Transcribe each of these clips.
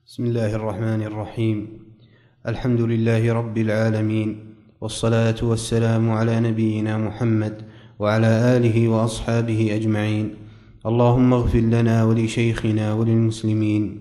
بسم الله الرحمن الرحيم. الحمد لله رب العالمين، والصلاة والسلام على نبينا محمد وعلى آله وأصحابه أجمعين. اللهم اغفر لنا ولشيخنا وللمسلمين.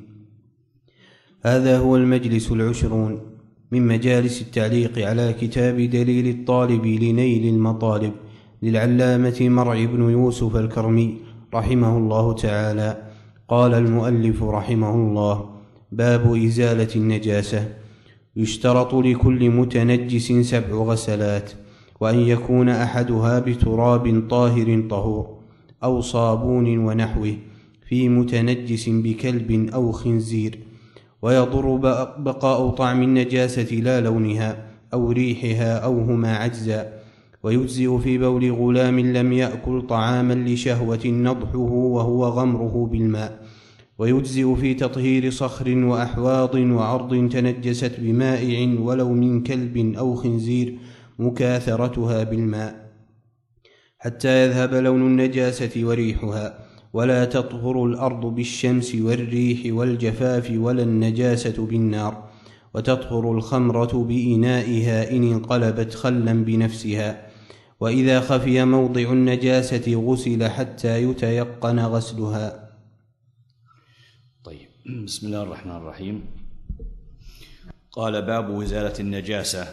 هذا هو المجلس 20 من مجالس التعليق على كتاب دليل الطالب لنيل المطالب للعلامة مرعي بن يوسف الكرمي رحمه الله تعالى. قال المؤلف رحمه الله: باب إزالة النجاسة. يشترط لكل متنجس 7 غسلات، وأن يكون أحدها بتراب طاهر طهور أو صابون ونحوه في متنجس بكلب أو خنزير، ويضر بقاء طعم النجاسة لا لونها أو ريحها أو هما عجزا. ويجزئ في بول غلام لم يأكل طعاما لشهوة نضحه وهو غمره بالماء. ويجزئ في تطهير صخر وأحواض وعرض تنجست بمائع ولو من كلب أو خنزير مكاثرتها بالماء حتى يذهب لون النجاسة وريحها. ولا تطهر الأرض بالشمس والريح والجفاف ولا النجاسة بالنار. وتطهر الخمرة بإنائها إن انقلبت خلا بنفسها. وإذا خفي موضع النجاسة غسل حتى يتيقن غسلها. طيب، بسم الله الرحمن الرحيم. قال: باب إزالة النجاسة.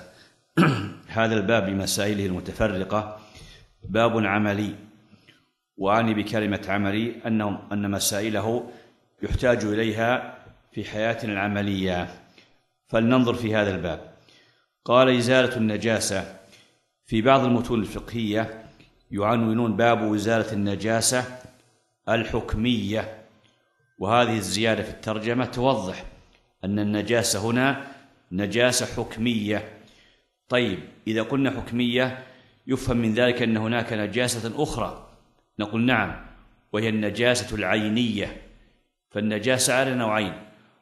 هذا الباب بمسائله المتفرقة باب عملي، وأعني بكلمة عملي أن مسائله يحتاج إليها في حياتنا العملية. فلننظر في هذا الباب. قال: إزالة النجاسة. في بعض المتون الفقهية يعنونون باب إزالة النجاسة الحكمية، وهذه الزيادة في الترجمة توضح أن النجاسة هنا نجاسة حكمية. طيب، إذا قلنا حكمية يفهم من ذلك أن هناك نجاسة أخرى. نقول نعم، وهي النجاسة العينية. فالنجاسة على نوعين: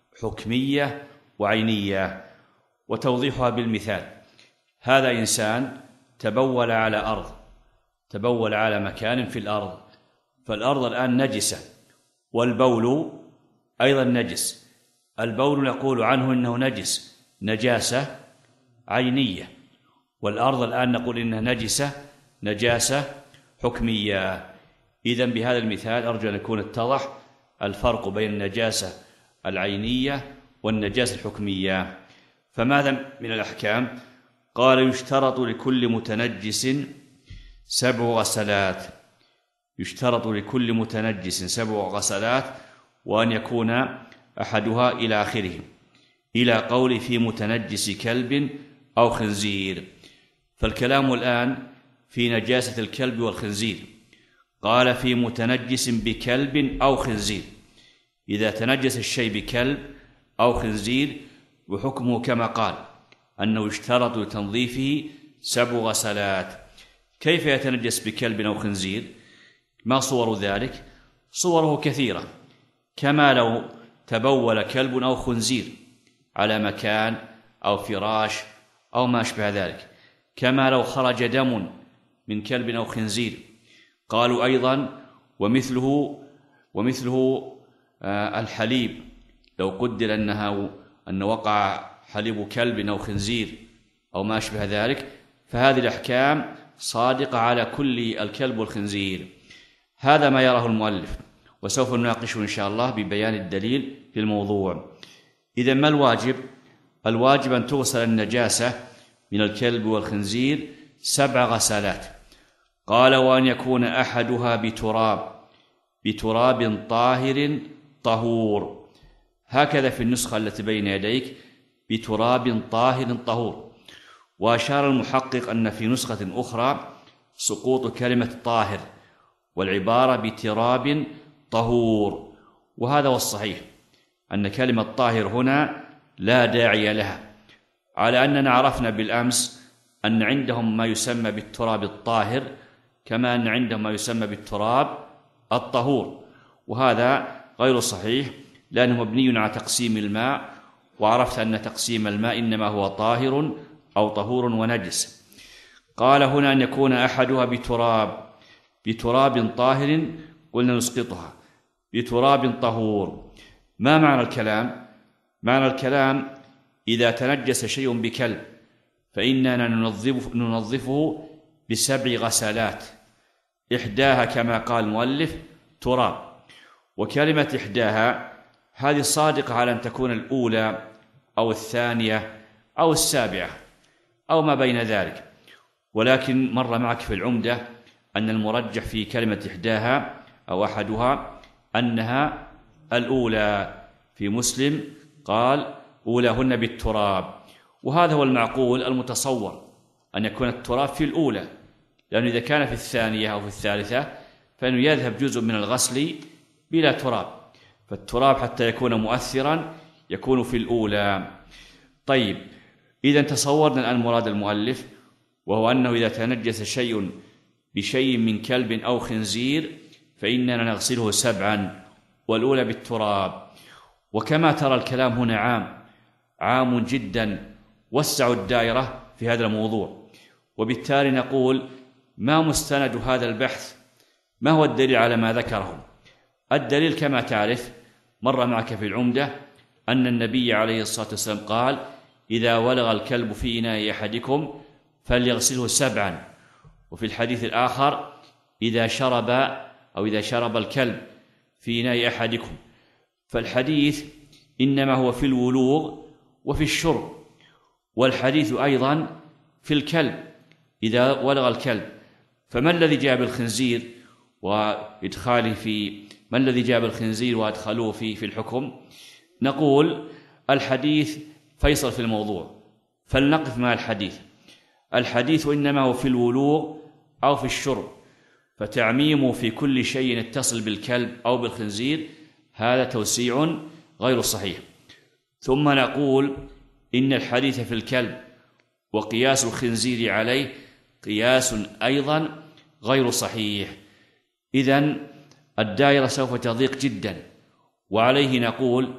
حكمية وعينية. وتوضيحها بالمثال: هذا إنسان تبول على أرض، تبول على مكان في الأرض، فالأرض الآن نجسة، والبول أيضا نجس. البول نقول عنه إنه نجس، نجاسة عينية، والأرض الآن نقول إنها نجسة، نجاسة حكمية. إذن بهذا المثال أرجو أن يكون اتضح الفرق بين النجاسة العينية والنجاسة الحكمية. فماذا من الأحكام؟ قال: يشترط لكل متنجس 7 غسلات. يشترط لكل متنجس 7 غسلات، وأن يكون أحدها إلى آخره، إلى قول في متنجس كلب أو خنزير. فالكلام الآن في نجاسة الكلب والخنزير. قال: في متنجس بكلب أو خنزير. إذا تنجس الشيء بكلب أو خنزير وحكمه كما قال أنه يشترط لتنظيفه 7 غسلات. كيف يتنجس بكلب أو خنزير؟ ما صور ذلك؟ صوره كثيرة، كما لو تبول كلب أو خنزير على مكان أو فراش أو ما أشبه ذلك، كما لو خرج دم من كلب أو خنزير. قالوا أيضا: ومثله الحليب، لو قدر أن وقع حليب كلب أو خنزير أو ما أشبه ذلك، فهذه الأحكام صادقة على كل الكلب والخنزير. هذا ما يراه المؤلف، وسوف نناقشه إن شاء الله ببيان الدليل في الموضوع. إذن ما الواجب؟ الواجب أن تغسل النجاسة من الكلب والخنزير 7 غسلات. قال: وأن يكون أحدها بتراب طاهر طهور. هكذا في النسخة التي بين يديك: بتراب طاهر طهور. وأشار المحقق أن في نسخة أخرى سقوط كلمة طاهر، والعبارة بتراب طهور. وهذا هو الصحيح، أن كلمة طاهر هنا لا داعي لها، على أننا عرفنا بالأمس أن عندهم ما يسمى بالتراب الطاهر، كما أن عندهم ما يسمى بالتراب الطهور، وهذا غير صحيح، لأنه مبني على تقسيم الماء، وعرفت أن تقسيم الماء إنما هو طاهر أو طهور ونجس. قال هنا: أن يكون أحدها بتراب طاهر، قلنا نسقطها، بتراب طهور. ما معنى الكلام؟ معنى الكلام: إذا تنجس شيء بكلب فإننا ننظفه ب7 غسلات، إحداها كما قال المؤلف تراب. وكلمة إحداها هذه صادقة على أن تكون الأولى أو الثانية أو السابعة أو ما بين ذلك، ولكن مر معك في العمدة أن المرجح في كلمة إحداها أو أحدها أنها الأولى. في مسلم قال: أولاهن بالتراب. وهذا هو المعقول المتصور، أن يكون التراب في الأولى، لأنه إذا كان في الثانية أو في الثالثة فإنه يذهب جزء من الغسل بلا تراب، فالتراب حتى يكون مؤثرا يكون في الأولى. طيب، إذا تصورنا الآن مراد المؤلف، وهو أنه إذا تنجس شيء بشيء من كلب أو خنزير فإننا نغسله 7، والأولى بالتراب. وكما ترى الكلام هنا عام جدا، وسع الدائرة في هذا الموضوع، وبالتالي نقول: ما مستند هذا البحث؟ ما هو الدليل على ما ذكره؟ الدليل كما تعرف، مر معك في العمدة أن النبي عليه الصلاة والسلام قال: إذا ولغ الكلب في إناء أحدكم فليغسله 7، وفي الحديث الآخر: إذا شرب الكلب في إناء أحدكم. فالحديث إنما هو في الولوغ وفي الشرب، والحديث أيضا في الكلب إذا ولغ الكلب. فما الذي جاء بالخنزير وإدخاله ما الذي جاء بالخنزير وأدخلوه في الحكم؟ نقول: الحديث فيصل في الموضوع، فلنقف مع الحديث إنما هو في الولوغ أو في الشرب، فتعميمه في كل شيء يتصل بالكلب أو بالخنزير هذا توسيع غير صحيح. ثم نقول: إن الحديث في الكلب وقياس الخنزير عليه قياس أيضا غير صحيح. إذن الدائرة سوف تضيق جدا، وعليه نقول: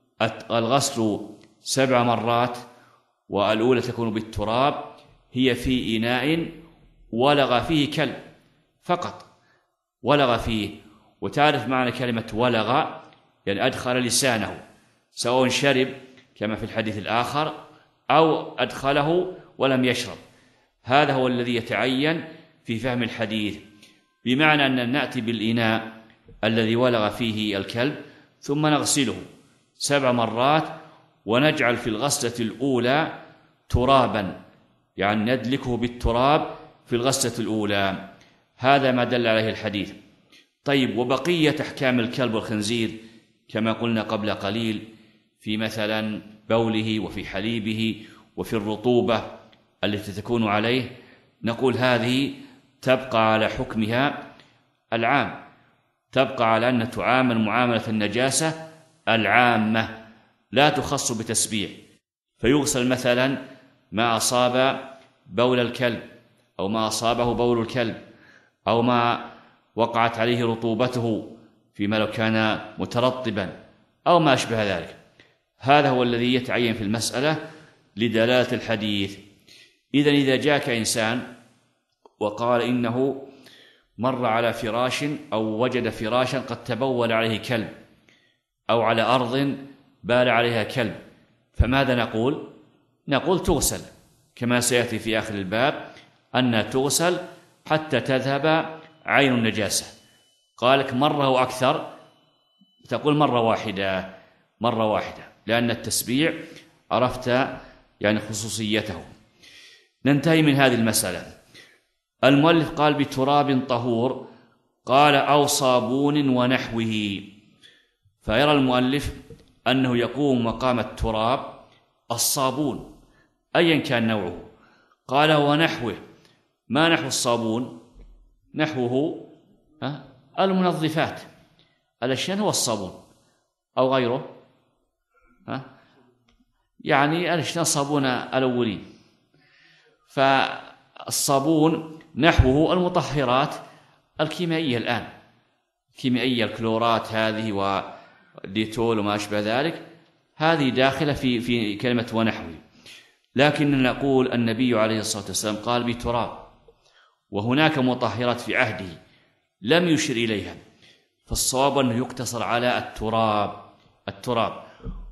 الغسل 7 مرات، والأولى تكون بالتراب، هي في إناء ولغ فيه كلب فقط، ولغ فيه. وتعرف معنى كلمة ولغ، يعني أدخل لسانه، سواء شرب كما في الحديث الآخر أو أدخله ولم يشرب. هذا هو الذي يتعين في فهم الحديث، بمعنى أن نأتي بالإناء الذي ولغ فيه الكلب ثم نغسله 7 مرات، ونجعل في الغسلة الأولى ترابا، يعني ندلكه بالتراب في الغسلة الأولى. هذا ما دل عليه الحديث. طيب، وبقية أحكام الكلب والخنزير كما قلنا قبل قليل، في مثلا بوله وفي حليبه وفي الرطوبة التي تكون عليه، نقول هذه تبقى على حكمها العام، تبقى على أن تعامل معاملة النجاسة العامة، لا تخص بتسبيع. فيغسل مثلا ما أصاب بول الكلب، أو ما أصابه بول الكلب، أو ما وقعت عليه رطوبته فيما لو كان مترطبا، أو ما أشبه ذلك. هذا هو الذي يتعين في المسألة لدلالة الحديث. إذن إذا جاءك إنسان وقال إنه مر على فراش أو وجد فراشا قد تبول عليه كلب، أو على أرض بال عليها كلب، فماذا نقول؟ نقول تغسل، كما سيأتي في آخر الباب أنها تغسل حتى تذهب عين النجاسة. قالك مرة وأكثر، تقول مرة واحدة، لأن التسبيع عرفت يعني خصوصيته. ننتهي من هذه المسألة. المؤلف قال: بتراب طهور، قال: أو صابون ونحوه. فيرى المؤلف أنه يقوم مقام التراب الصابون أيا كان نوعه. قال: ونحوه. ما نحو الصابون؟ نحوه المنظفات، الأشياء هو الصابون أو غيره، يعني الأشياء صابون الأولين. فالصابون نحوه المطهرات الكيميائية الآن، كيميائية، الكلورات هذه والديتول وما أشبه ذلك، هذه داخلة في كلمة ونحوه. لكن نقول النبي عليه الصلاة والسلام قال بتراب، وهناك مطهرات في عهده لم يشر إليها، فالصواب أنه يقتصر على التراب.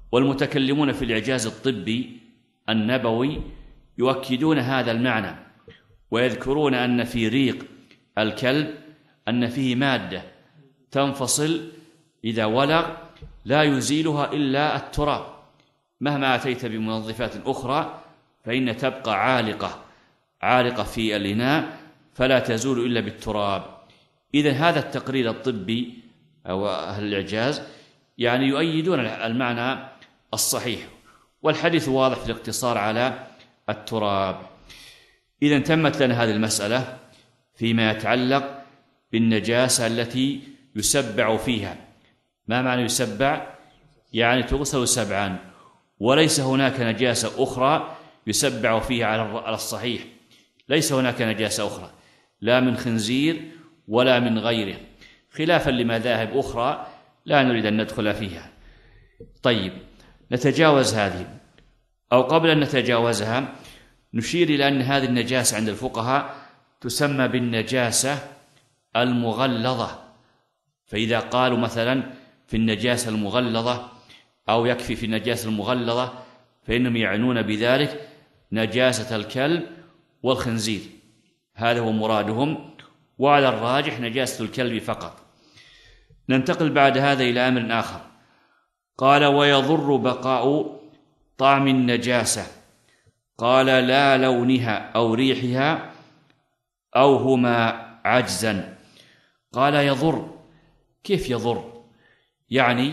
والمتكلمون في الإعجاز الطبي النبوي يؤكدون هذا المعنى، ويذكرون أن في ريق الكلب أن فيه مادة تنفصل إذا ولغ لا يزيلها إلا التراب، مهما أتيت بمنظفات أخرى فإن تبقى عالقة في الإناء فلا تزول إلا بالتراب. إذن هذا التقرير الطبي أو أهل الإعجاز يعني يؤيدون المعنى الصحيح، والحديث واضح في الاقتصار على التراب. إذن تمت لنا هذه المسألة فيما يتعلق بالنجاسة التي يسبع فيها. ما معنى يسبع؟ يعني تغسل سبعا، وليس هناك نجاسة أخرى يسبع فيها على الصحيح، ليس هناك نجاسة أخرى لا من خنزير ولا من غيره، خلافا لمذاهب أخرى لا نريد أن ندخل فيها. طيب، نتجاوز هذه، أو قبل أن نتجاوزها نشير إلى أن هذه النجاسة عند الفقهاء تسمى بالنجاسة المغلظة. فإذا قالوا مثلا في النجاسة المغلظة أو يكفي في النجاسة المغلظة فإنهم يعنون بذلك نجاسة الكلب والخنزير، هذا هو مرادهم، وعلى الراجح نجاسة الكلب فقط. ننتقل بعد هذا إلى أمر آخر. قال: ويضر بقاء طعم النجاسة. قال: لا لونها أو ريحها أو هما عجزا. قال: يضر. كيف يضر؟ يعني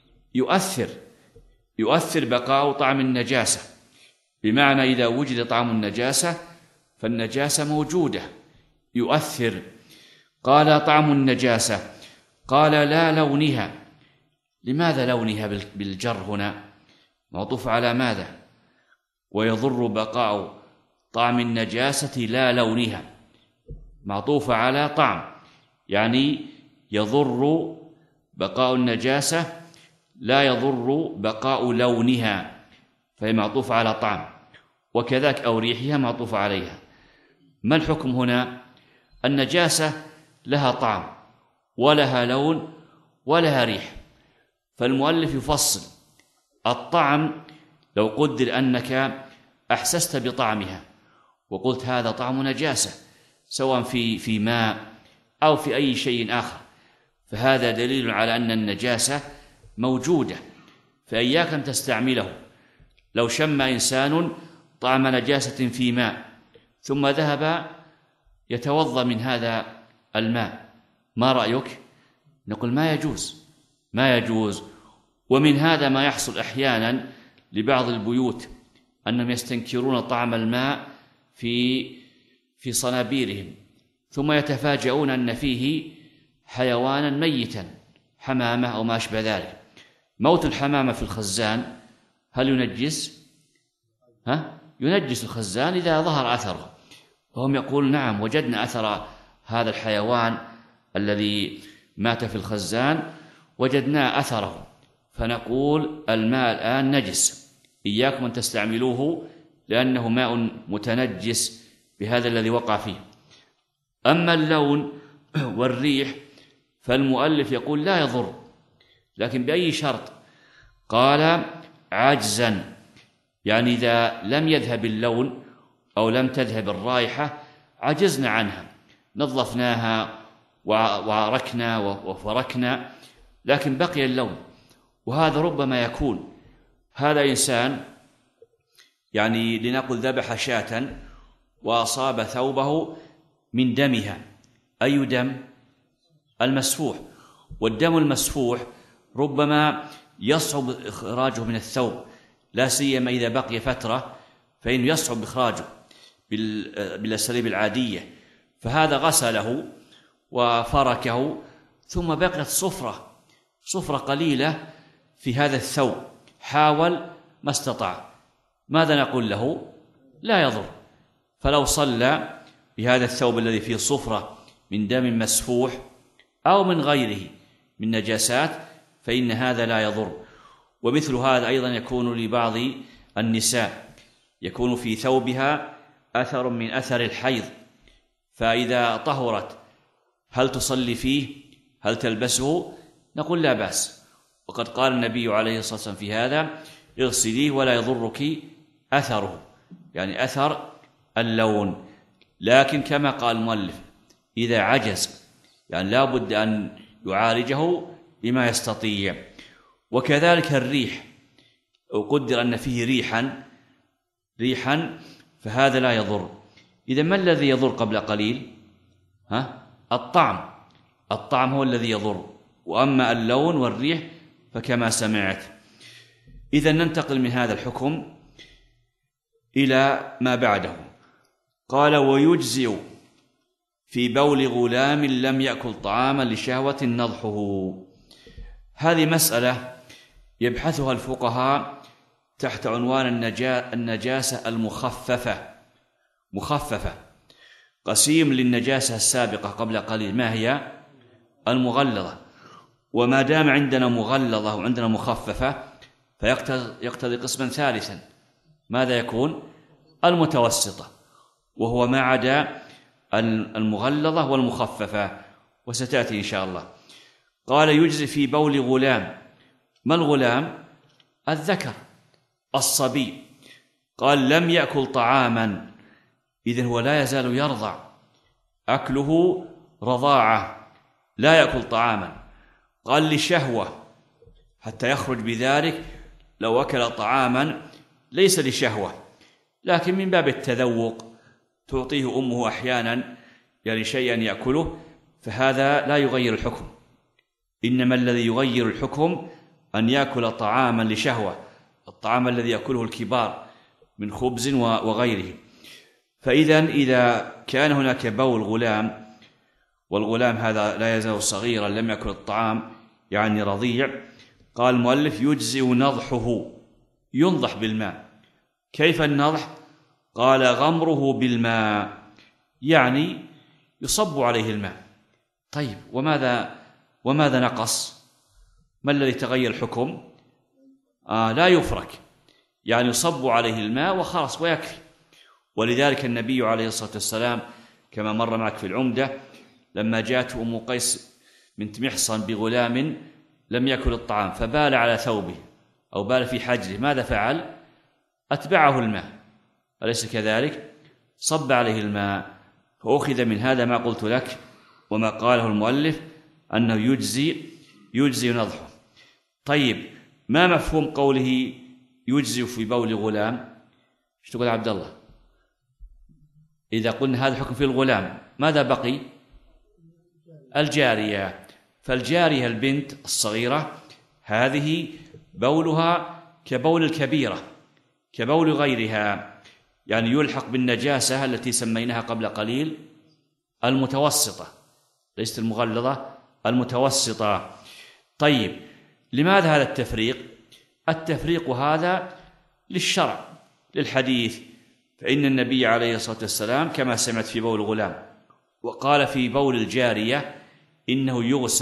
يؤثر بقاء طعم النجاسة، بمعنى إذا وجد طعم النجاسة فالنجاسة موجودة يؤثر. قال: طعم النجاسة. قال: لا لونها. لماذا لونها بالجر هنا؟ معطوف على ماذا؟ ويضر بقاء طعم النجاسة لا لونها، معطوف على طعم، يعني يضر بقاء النجاسة لا يضر بقاء لونها، فهي معطوف على طعم، وكذلك أو ريحها معطوف عليها. ما الحكم هنا؟ النجاسة لها طعم ولها لون ولها ريح، فالمؤلف يفصل. الطعم لو قدر أنك أحسست بطعمها وقلت هذا طعم نجاسة، سواء في ماء أو في أي شيء آخر، فهذا دليل على أن النجاسة موجودة، فإياك أن تستعمله. لو شم إنسان طعم نجاسة في ماء ثم ذهب يتوضأ من هذا الماء، ما رأيك؟ نقول ما يجوز. ومن هذا ما يحصل أحيانا لبعض البيوت أنهم يستنكرون طعم الماء في صنابيرهم، ثم يتفاجؤون أن فيه حيوانا ميتا، حمامة أو ما أشبه ذلك. موت الحمامة في الخزان هل ينجس؟ ينجس الخزان إذا ظهر أثره، وهم يقول نعم وجدنا أثر هذا الحيوان الذي مات في الخزان، وجدنا أثره، فنقول الماء الآن نجس، إياكم أن تستعملوه لأنه ماء متنجس بهذا الذي وقع فيه. أما اللون والريح فالمؤلف يقول لا يضر، لكن بأي شرط؟ قال: عجزا، يعني إذا لم يذهب اللون أو لم تذهب الرائحة عجزنا عنها، نظفناها وعركنا وفركنا لكن بقي اللون. وهذا ربما يكون هذا إنسان يعني لنقل ذبح شاة وأصاب ثوبه من دمها. أي دم؟ المسفوح. والدم المسفوح ربما يصعب إخراجه من الثوب، لا سيما إذا بقي فترة فإنه يصعب إخراجه بالأساليب العادية، فهذا غسله وفركه ثم بقيت صفرة قليلة في هذا الثوب، حاول ما استطاع، ماذا نقول له؟ لا يضر. فلو صلى بهذا الثوب الذي فيه صفرة من دم مسفوح أو من غيره من نجاسات فإن هذا لا يضر. ومثل هذا أيضا يكون لبعض النساء، يكون في ثوبها أثر من أثر الحيض، فإذا طهرت هل تصلي فيه؟ هل تلبسه؟ نقول لا بأس. وقد قال النبي عليه الصلاة والسلام في هذا: اغسليه ولا يضرك أثره، يعني أثر اللون. لكن كما قال المؤلف إذا عجز يعني لا بد أن يعالجه بما يستطيع. وكذلك الريح، وقدر أن فيه ريحا فهذا لا يضر. إذا ما الذي يضر قبل قليل؟ الطعم هو الذي يضر، وأما اللون والريح فكما سمعت. إذا ننتقل من هذا الحكم إلى ما بعده. قال: ويجزئ في بول غلام لم يأكل طعاما لشهوة نضحه. هذه مسألة يبحثها الفقهاء تحت عنوان النجاسة مخففة، قسيم للنجاسة السابقة قبل قليل، ما هي؟ المغلظة. وما دام عندنا مغلظة وعندنا مخففة فيقتضي قسما ثالثا، ماذا يكون؟ المتوسطة، وهو ما عدا المغلظة والمخففة، وستأتي إن شاء الله. قال: يجزي في بول غلام. ما الغلام؟ الذكر الصبي. قال: لم يأكل طعاما، إذن هو لا يزال يرضع، أكله رضاعة، لا يأكل طعاما. قال: لشهوة، حتى يخرج بذلك لو أكل طعاما ليس لشهوة لكن من باب التذوق، تعطيه أمه أحيانا يعني شيئا يأكله، فهذا لا يغير الحكم. إنما الذي يغير الحكم أن يأكل طعاما لشهوة، الطعام الذي يأكله الكبار من خبز وغيره. إذا كان هناك بول غلام، والغلام هذا لا يزال صغيرا لم يأكل الطعام يعني رضيع، قال المؤلف: يجزئ نضحه، ينضح بالماء. كيف النضح؟ قال: غمره بالماء، يعني يصب عليه الماء. طيب، وماذا نقص؟ ما الذي تغير الحكم؟ لا يفرك، يعني يصب عليه الماء وخلاص ويكفي. ولذلك النبي عليه الصلاة والسلام كما مر معك في العمدة لما جاءته أم قيس بنت محصن بغلام لم يأكل الطعام فبال على ثوبه أو بال في حجره، ماذا فعل؟ أتبعه الماء، أليس كذلك؟ صب عليه الماء. فأخذ من هذا ما قلت لك وما قاله المؤلف أنه يجزي نضحه. طيب، ما مفهوم قوله يجزي في بول غلام؟ ايش تقول عبد الله؟ إذا قلنا هذا الحكم في الغلام ماذا بقي؟ الجارية. فالجارية البنت الصغيرة هذه بولها كبول الكبيرة، كبول غيرها، يعني يلحق بالنجاسة التي سميناها قبل قليل المتوسطة، ليست المغلظة، المتوسطة. طيب، لماذا هذا التفريق؟ التفريق هذا للشرع، للحديث، فإن النبي عليه الصلاة والسلام كما سمعت في بول الغلام وقال في بول الجارية إنه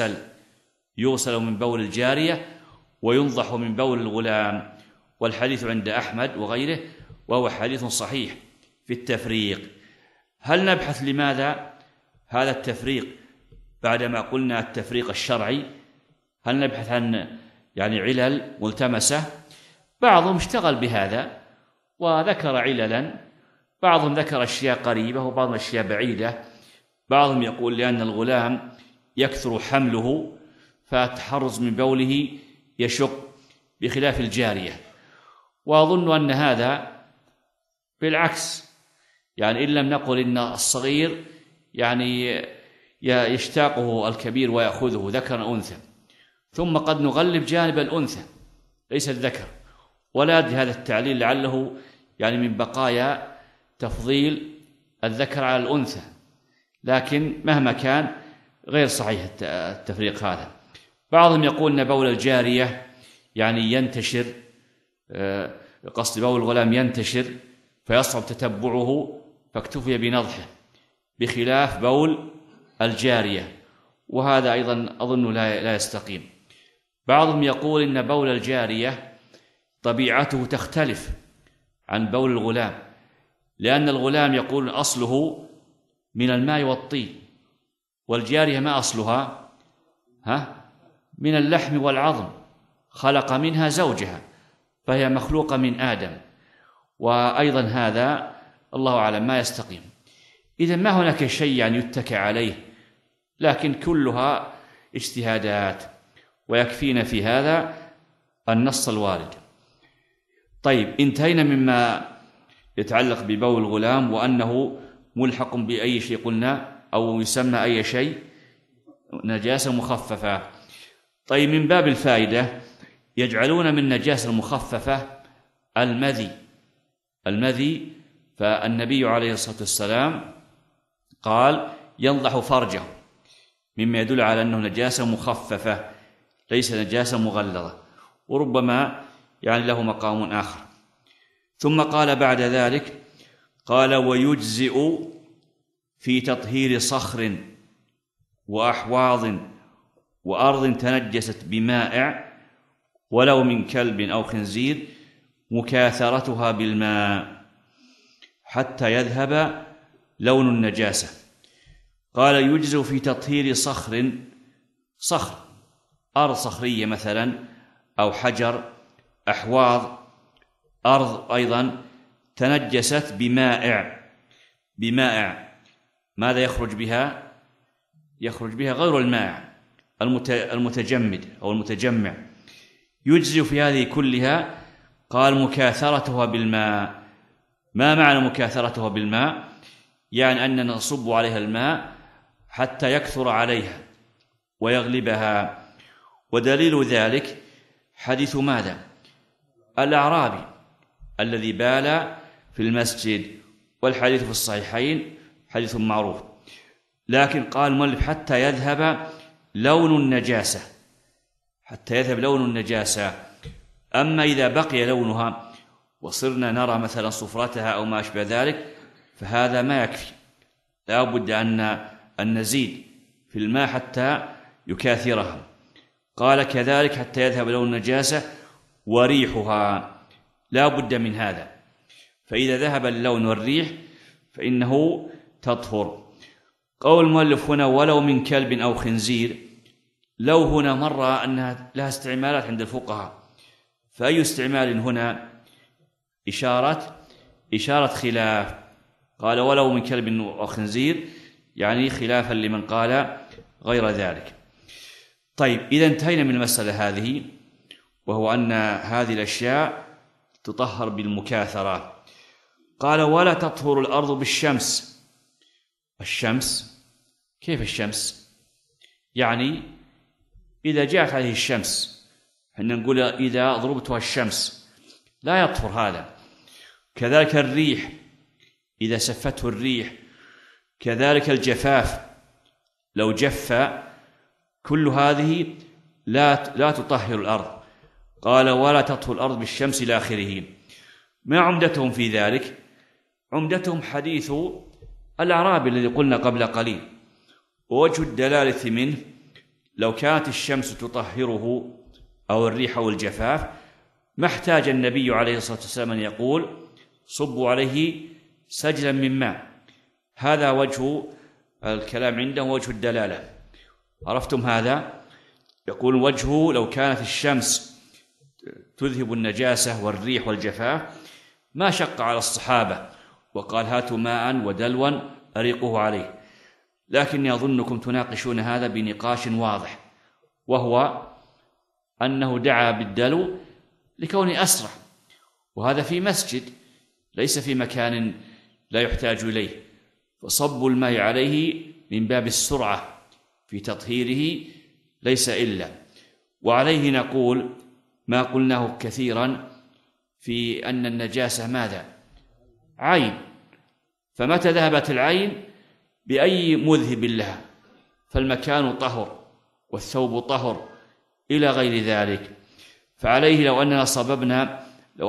يغسل من بول الجارية وينضح من بول الغلام، والحديث عند أحمد وغيره وهو حديث صحيح في التفريق. هل نبحث لماذا هذا التفريق بعدما قلنا التفريق الشرعي؟ هل نبحث عن يعني علل ملتمسة؟ بعضهم اشتغل بهذا وذكر عللا، بعضهم ذكر أشياء قريبة وبعضهم أشياء بعيدة. بعضهم يقول لأن الغلام يكثر حمله فالتحرز من بوله يشق بخلاف الجارية، وأظن أن هذا بالعكس، يعني إن لم نقل إن الصغير يعني يشتاقه الكبير ويأخذه ذكرا أنثى، ثم قد نغلب جانب الأنثى ليس الذكر، ولا أدري هذا التعليل لعله يعني من بقايا تفضيل الذكر على الأنثى، لكن مهما كان غير صحيح التفريق هذا. بعضهم يقول أن بول الجارية يعني ينتشر، قصد بول الغلام ينتشر فيصعب تتبعه فاكتفي بنضحه بخلاف بول الجارية، وهذا أيضا أظن لا يستقيم. بعضهم يقول إن بول الجارية طبيعته تختلف عن بول الغلام، لأن الغلام يقول أصله من الماء والطين، والجارية ما أصلها؟ من اللحم والعظم، خلق منها زوجها، فهي مخلوقة من آدم، وأيضا هذا الله أعلم ما يستقيم. إذن ما هناك شيء يعني يتكى عليه، لكن كلها اجتهادات، ويكفينا في هذا النص الوارد. طيب، انتهينا مما يتعلق ببول الغلام وأنه ملحق بأي شيء قلنا، أو يسمى أي شيء نجاسة مخففة. طيب، من باب الفائدة يجعلون من نجاسة المخففة المذي، فالنبي عليه الصلاة والسلام قال ينضح فرجه، مما يدل على أنه نجاسة مخففة ليس نجاسة مغلظة، وربما يعني له مقام آخر. ثم قال بعد ذلك، قال ويجزئ في تطهير صخر وأحواض وأرض تنجست بمائع ولو من كلب أو خنزير مكاثرتها بالماء حتى يذهب لون النجاسة. قال يجزئ في تطهير صخر، أرض صخرية مثلا، أو حجر، أحواض، أرض أيضا تنجست بمائع. ماذا يخرج بها؟ يخرج بها غير المائع، المتجمد أو المتجمع. يجزئ في هذه كلها. قال مكاثرتها بالماء. ما معنى مكاثرتها بالماء؟ يعني أننا نصب عليها الماء حتى يكثر عليها ويغلبها. ودليل ذلك حديث ماذا؟ الأعرابي الذي بال في المسجد، والحديث في الصحيحين حديث معروف. لكن قال المؤلف حتى يذهب لون النجاسة، حتى يذهب لون النجاسة. أما إذا بقي لونها وصرنا نرى مثلا صفرتها أو ما أشبه ذلك فهذا ما يكفي، لا بد أن نزيد في الماء حتى يكاثرها. قال كذلك حتى يذهب لون النجاسة وريحها، لا بد من هذا. فإذا ذهب اللون والريح فإنه تطهر. قول المؤلف هنا ولو من كلب أو خنزير، لو هنا مرة أنها لها استعمالات عند الفقهاء، فأي استعمال هنا؟ إشارة خلاف. قال ولو من كلب أو خنزير، يعني خلافا لمن قال غير ذلك. طيب، إذا انتهينا من المسألة هذه، وهو أن هذه الأشياء تطهر بالمكاثرة. قال ولا تطهر الأرض بالشمس. الشمس، كيف الشمس؟ يعني إذا جاءت عليه الشمس، حنا نقول إذا ضربتها الشمس، لا يطهر هذا. كذلك الريح، إذا سفته الريح. كذلك الجفاف، لو جف، كل هذه لا تطهر الأرض. قال ولا تطهر الأرض بالشمس إلى آخره. ما عمدتهم في ذلك؟ عمدتهم حديث الأعرابي الذي قلنا قبل قليل. ووجه الدلالة منه لو كانت الشمس تطهره أو الريح أو الجفاف ما احتاج النبي عليه الصلاة والسلام أن يقول صبوا عليه سجلا من ماء. هذا وجه الكلام عنده، وجه الدلالة. عرفتم هذا؟ يقول وجهه لو كانت الشمس تذهب النجاسة والريح والجفاف ما شق على الصحابة وقال هاتوا ماء ودلوا أريقه عليه. لكني أظنكم تناقشون هذا بنقاش واضح، وهو أنه دعا بالدلو لكونه أسرع، وهذا في مسجد ليس في مكان لا يحتاج إليه، فصب الماء عليه من باب السرعة في تطهيره ليس إلا. وعليه نقول ما قلناه كثيرا في أن النجاسة ماذا؟ عين. فمتى ذهبت العين بأي مذهب لها فالمكان طهر والثوب طهر إلى غير ذلك. فعليه لو أننا صببنا، لو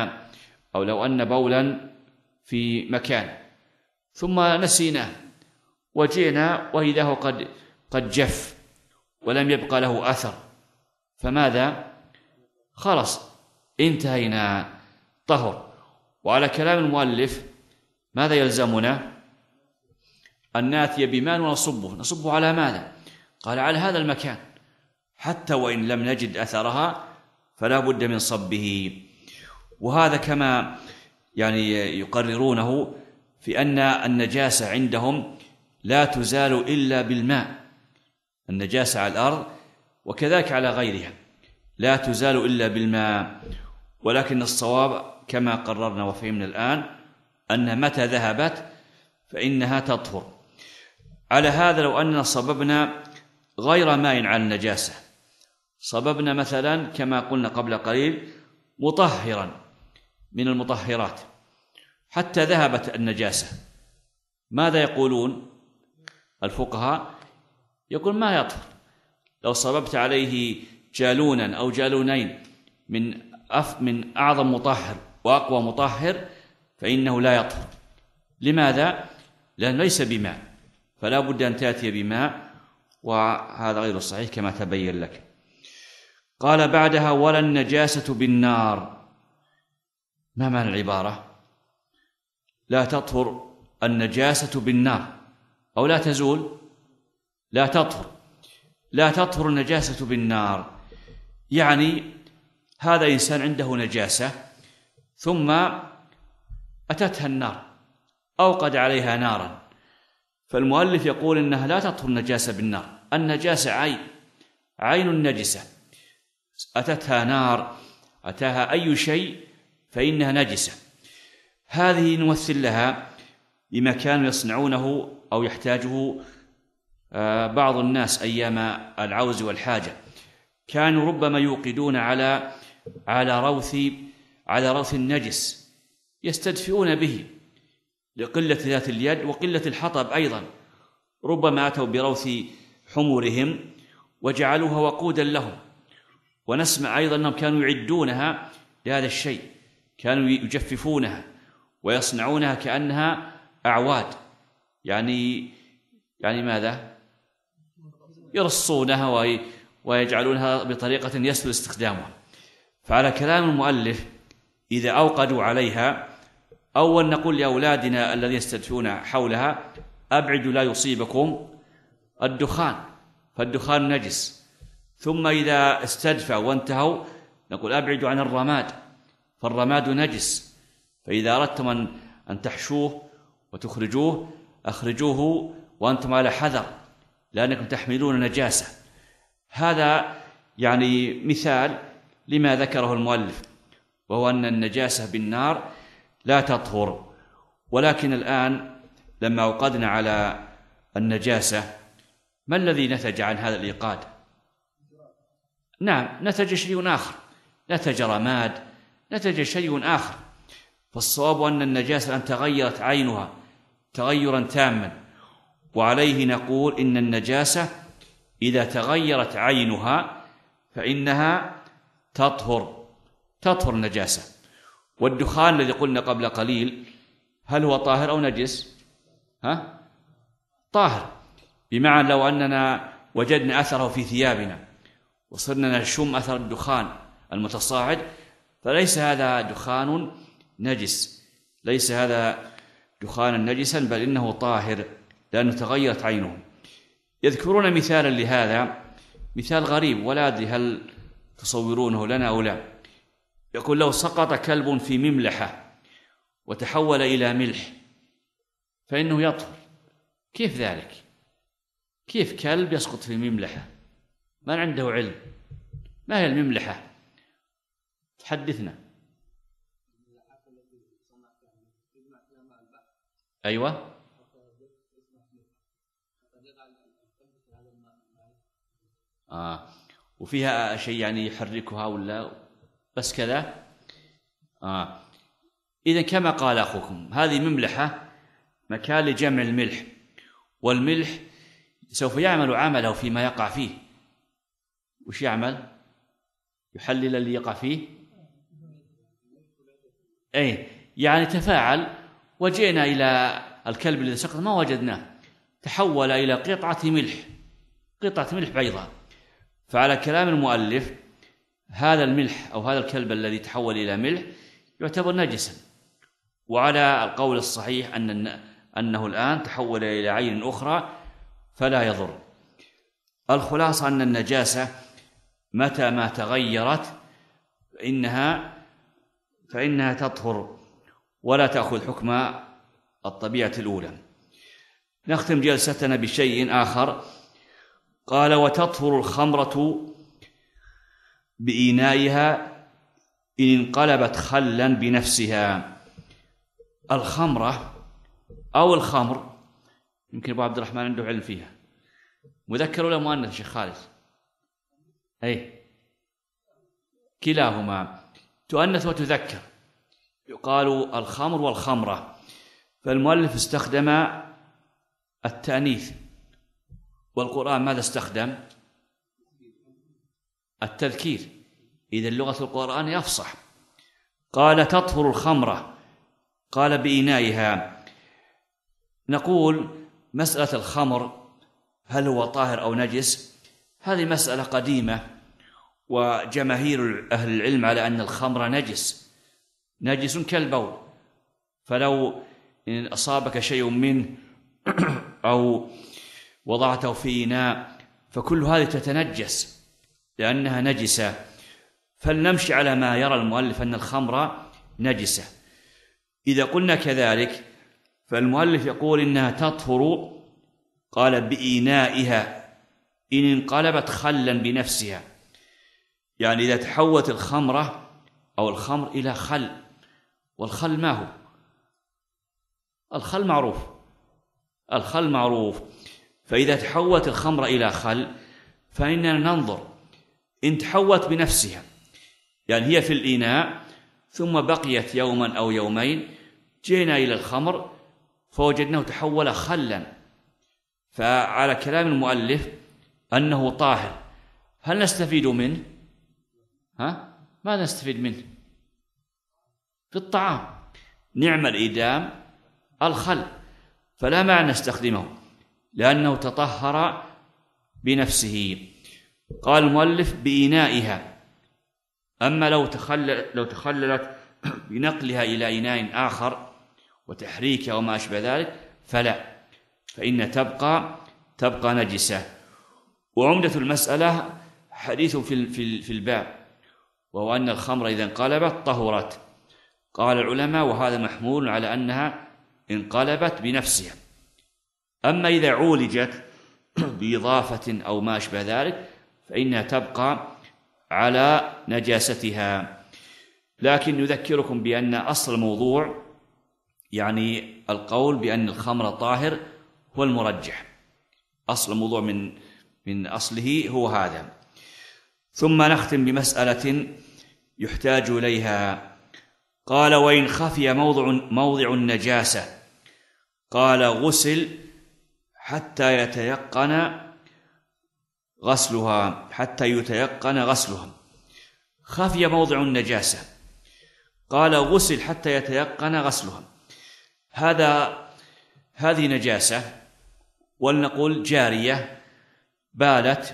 أن بولا في مكان ثم نسيناه وجئنا وإذا هو قد جف ولم يبقى له أثر، فماذا؟ خلص انتهينا، طهر. وعلى كلام المؤلف ماذا يلزمنا؟ أن نأتي بماء ونصبه على ماذا؟ قال على هذا المكان، حتى وإن لم نجد أثرها فلا بد من صبه. وهذا كما يعني يقررونه في أن النجاسة عندهم لا تزال إلا بالماء. النجاسة على الأرض وكذلك على غيرها لا تزال إلا بالماء، ولكن الصواب كما قررنا وفهمنا الآن أن متى ذهبت فإنها تطهر. على هذا لو أننا صببنا غير ماء على النجاسة، صببنا مثلا كما قلنا قبل قليل مطهرا من المطهرات حتى ذهبت النجاسة، ماذا يقولون الفقهاء؟ يقول ما يطهر. لو صببت عليه جالونا أو جالونين من أعظم مطهر وأقوى مطهر فإنه لا يطهر. لماذا؟ لأنه ليس بماء، فلا بد أن تأتي بماء، وهذا غير صحيح كما تبين لك. قال بعدها ولا النجاسة بالنار. ما معنى العبارة؟ لا تطهر النجاسة بالنار أو لا تزول، لا تطهر، لا تطهر النجاسة بالنار. يعني هذا إنسان عنده نجاسة ثم أتتها النار، أوقد عليها نارا، فالمؤلف يقول إنها لا تطهر النجاسة بالنار. النجاسة عين النجسة، أتتها نار، أتاها أي شيء فإنها نجسة. هذه نمثل لها بما كانوا يصنعونه أو يحتاجه بعض الناس أيام العوز والحاجة. كانوا ربما يوقدون على روث النجس يستدفئون به لقلة ذات اليد وقلة الحطب أيضا. ربما أتوا بروث حمرهم وجعلوها وقودا لهم. ونسمع أيضا أنهم كانوا يعدونها لهذا الشيء، كانوا يجففونها ويصنعونها كأنها أعواد، يعني ماذا؟ يرصونها ويجعلونها بطريقة يسهل استخدامها. فعلى كلام المؤلف إذا أوقدوا عليها، أول نقول لأولادنا الذين يستدفئون حولها أبعدوا لا يصيبكم الدخان، فالدخان نجس. ثم إذا استدفأوا وانتهوا نقول أبعدوا عن الرماد، فالرماد نجس، فإذا أردتم أن تحشوه وتخرجوه أخرجوه وأنتم على حذر لأنكم تحملون نجاسة. هذا يعني مثال لما ذكره المؤلف، وهو أن النجاسة بالنار لا تطهر. ولكن الآن لما أوقدنا على النجاسة ما الذي نتج عن هذا الإيقاد؟ نعم، نتج شيء آخر، نتج رماد، نتج شيء آخر. فالصواب أن النجاسة أن تغيرت عينها تغيرا تاما، وعليه نقول إن النجاسة إذا تغيرت عينها فإنها تطهر النجاسة. والدخان الذي قلنا قبل قليل هل هو طاهر أو نجس؟ طاهر، بمعنى لو أننا وجدنا أثره في ثيابنا وصرنا نشم أثر الدخان المتصاعد فليس هذا دخان نجس، ليس هذا دخانا نجسا، بل إنه طاهر لأنه تغيرت عينه. يذكرون مثالا لهذا، مثال غريب ولا أدري هل تصورونه لنا أو لا. يقول لو سقط كلب في مملحة وتحول إلى ملح فإنه يطهر. كيف ذلك؟ كيف كلب يسقط في مملحة؟ من عنده علم؟ ما هي المملحة؟ تحدثنا. أيوة، وفيها شيء يعني يحركها ولا بس كذا؟ إذن كما قال أخوكم هذه مملحة مكان لجمع الملح، والملح سوف يعمل عمله فيما يقع فيه. وش يعمل؟ يحلل اللي يقع فيه؟ يعني تفاعل، وجئنا إلى الكلب الذي سقط ما وجدناه، تحول إلى قطعة ملح بيضاء. فعلى كلام المؤلف هذا الملح أو هذا الكلب الذي تحول إلى ملح يعتبر نجسا، وعلى القول الصحيح أنه الآن تحول إلى عين أخرى فلا يضر. الخلاصة أن النجاسة متى ما تغيرت فإنها تطهر ولا تأخذ حكم الطبيعة الأولى. نختم جلستنا بشيء آخر. قال: وتطهر الخمرة بإنائها إن انقلبت خلا بنفسها. الخمرة أو الخمر، يمكن أبو عبد الرحمن عنده علم فيها، مذكر ولا مؤنث شيخ خالد؟ أي كلاهما تؤنث وتذكر، يقال الخمر والخمرة. فالمؤلف استخدم التأنيث، والقرآن ماذا استخدم؟ التذكير. إذا لغة القرآن أفصح. قال: تطهر الخمرة، قال بإنائها. نقول مسألة الخمر هل هو طاهر أو نجس؟ هذه مسألة قديمة، وجماهير أهل العلم على أن الخمر نجس كالبول، فلو إن أصابك شيء منه أو وضعته في إناء فكل هذه تتنجس لأنها نجسة. فلنمشي على ما يرى المؤلف أن الخمر نجسة. إذا قلنا كذلك فالمؤلف يقول إنها تطهر، قال بإنائها إن انقلبت خلا بنفسها، يعني إذا تحولت الخمرة أو الخمر إلى خل. والخل ما هو؟ الخل معروف. فإذا تحولت الخمر إلى خل فإننا ننظر إن تحولت بنفسها، يعني هي في الإناء ثم بقيت يوما أو يومين، جينا إلى الخمر فوجدناه تحول خلا، فعلى كلام المؤلف أنه طاهر. هل نستفيد منه؟ ما نستفيد منه. في الطعام نعم الإدام الخل، فلا معنى نستخدمه لأنه تطهر بنفسه. قال المؤلف بإنائها. أما لو تخللت بنقلها إلى إناء آخر وتحريكها وما أشبه ذلك فلا، فإن تبقى نجسة. وعمدة المسألة حديث في الباب، وهو أن الخمر إذا انقلبت طهرت. قال العلماء وهذا محمول على أنها انقلبت بنفسها. أما إذا عولجت بإضافة أو ما أشبه ذلك فإنها تبقى على نجاستها. لكن نذكركم بأن أصل الموضوع، يعني القول بأن الخمر طاهر، هو المرجح. أصل الموضوع من أصله هو هذا. ثم نختم بمسألة يحتاج إليها. قال: وإن خفي موضع النجاسة، قال غسل حتى يتيقن غسلها. خفي موضع النجاسة، قال غسل حتى يتيقن غسلها. هذه نجاسة، ولنقول جارية بالت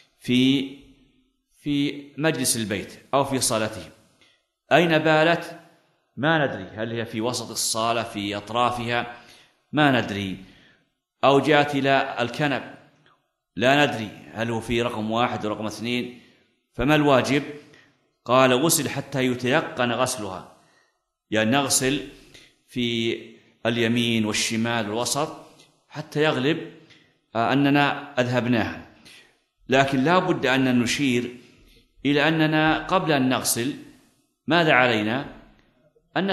في مجلس البيت أو في صالته. أين بالت؟ ما ندري، هل هي في وسط الصالة في أطرافها؟ ما ندري. أو جاءت إلى الكنب، لا ندري هل هو في رقم 1 ورقم 2. فما الواجب؟ قال غسل حتى يتيقن غسلها، يعني نغسل في اليمين والشمال والوسط حتى يغلب أننا أذهبناها. لكن لا بد أن نشير إلى أننا قبل أن نغسل ماذا علينا؟ أن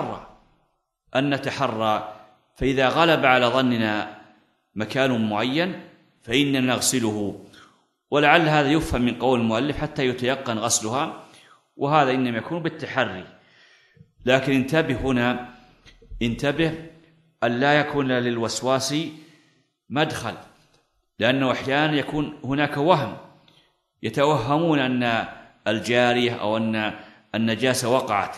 نتحرى. فإذا غلب على ظننا مكان معين فإننا نغسله. ولعل هذا يفهم من قول المؤلف حتى يتيقن غسلها، وهذا إنما يكون بالتحري. لكن انتبه أن لا يكون للوسواس مدخل، لأنه أحيانا يكون هناك وهم، يتوهمون أن الجارية أو أن النجاسة وقعت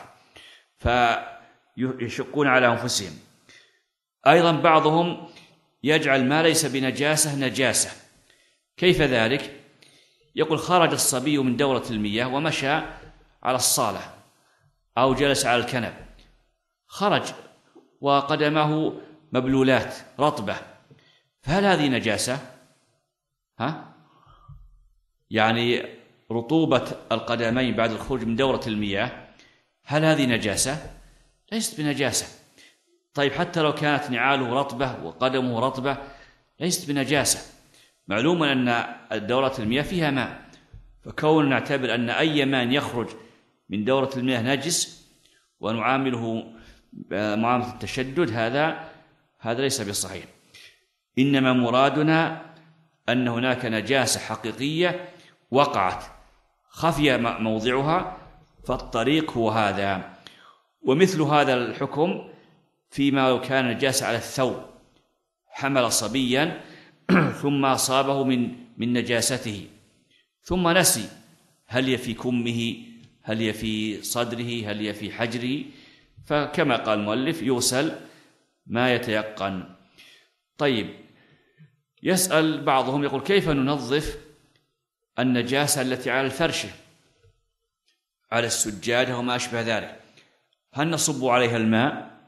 فيشقون على أنفسهم. أيضا بعضهم يجعل ما ليس بنجاسة نجاسة. كيف ذلك؟ يقول خرج الصبي من دورة المياه ومشى على الصالة أو جلس على الكنب، خرج وقدمه مبلولات رطبة، فهل هذه نجاسة؟ يعني رطوبة القدمين بعد الخروج من دورة المياه، هل هذه نجاسة؟ ليست بنجاسة. طيب حتى لو كانت نعاله رطبة وقدمه رطبة ليست بنجاسة. معلوم أن دورة المياه فيها ماء، فكون نعتبر أن أي ماء يخرج من دورة المياه نجس ونعامله معاملة التشدد، هذا ليس بصحيح. إنما مرادنا أن هناك نجاسة حقيقية وقعت خفي موضعها، فالطريق هو هذا. ومثل هذا الحكم فيما لو كان نجاسة على الثوب، حمل صبيا ثم أصابه من نجاسته ثم نسي هل هي في كمه، هل هي في صدره، هل هي في حجره، فكما قال المؤلف يغسل ما يتيقن. طيب يسأل بعضهم يقول كيف ننظف النجاسة التي على الفرشة، على السجادة وما أشبه ذلك؟ هل نصب عليها الماء؟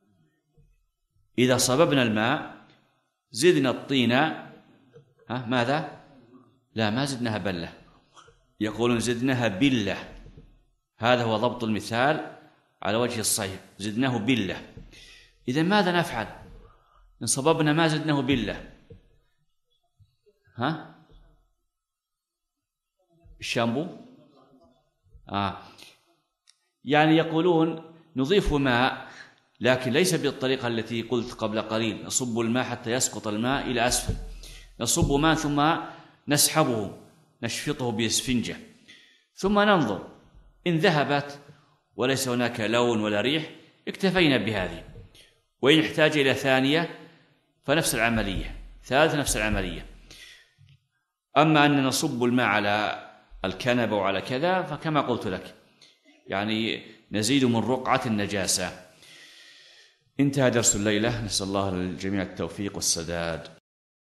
إذا صببنا الماء زدنا الطينة، ماذا؟ لا، ما زدناها بلة، يقولون زدناها بلة. هذا هو ضبط المثال على وجه الصحيح، زدناه بلة. إذا ماذا نفعل إن صببنا ما زدناه بلة؟ الشامبو؟ يعني يقولون نضيف ماء، لكن ليس بالطريقة التي قلت قبل قليل، نصب الماء حتى يسقط الماء إلى أسفل، نصب ماء ثم نسحبه نشفطه بإسفنجة ثم ننظر إن ذهبت وليس هناك لون ولا ريح اكتفينا بهذه، وإن احتاج إلى ثانية فنفس العملية، ثالثة نفس العملية. أما أن نصب الماء على الكنبة وعلى كذا فكما قلت لك يعني نزيد من رقعة النجاسة. انتهى درس الليلة، نسأل الله للجميع التوفيق والسداد.